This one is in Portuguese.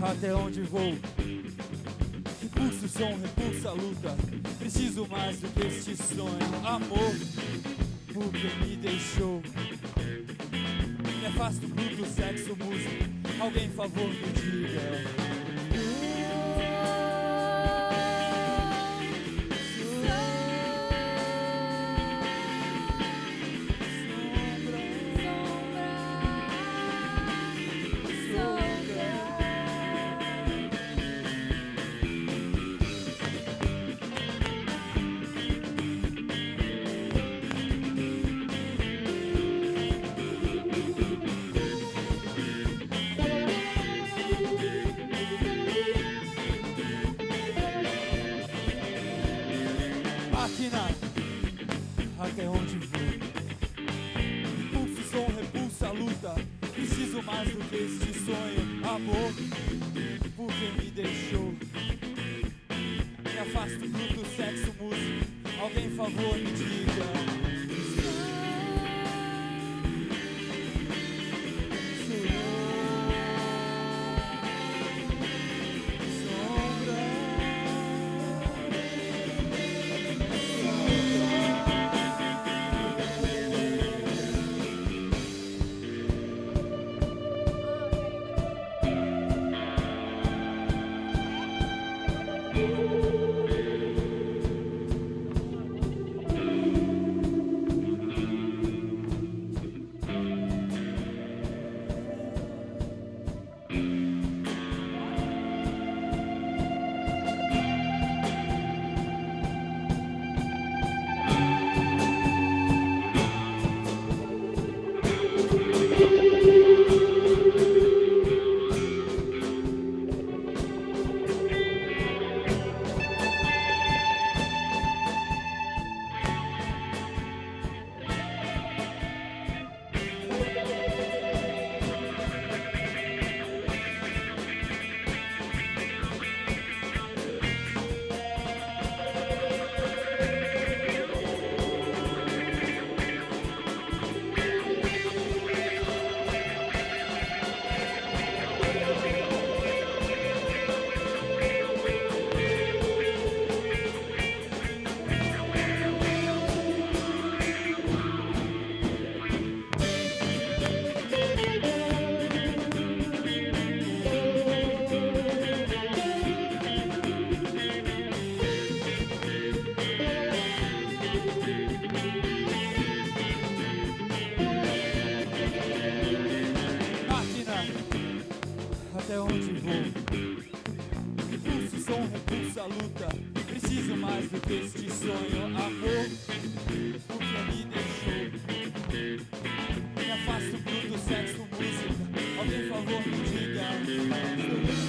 até onde vou. Repulso o som, repulsa a luta. Preciso mais do que este sonho. Amor, por que me deixou? Me afasto bruto, sexo, música. Alguém, favor, me diga. Máquina, até onde vou? Repulso o som, repulsa a luta. Preciso mais do que este sonho. Amor, por que me deixou? Me afasto fruto, sexo, música. Alguém, favor, me diga. Até onde vou? Repulso o som, repulsa a luta. Preciso mais do que este sonho. Amor, o que me deixou? Me afasto bruto, sexo, música. Alguém, favor, me diga.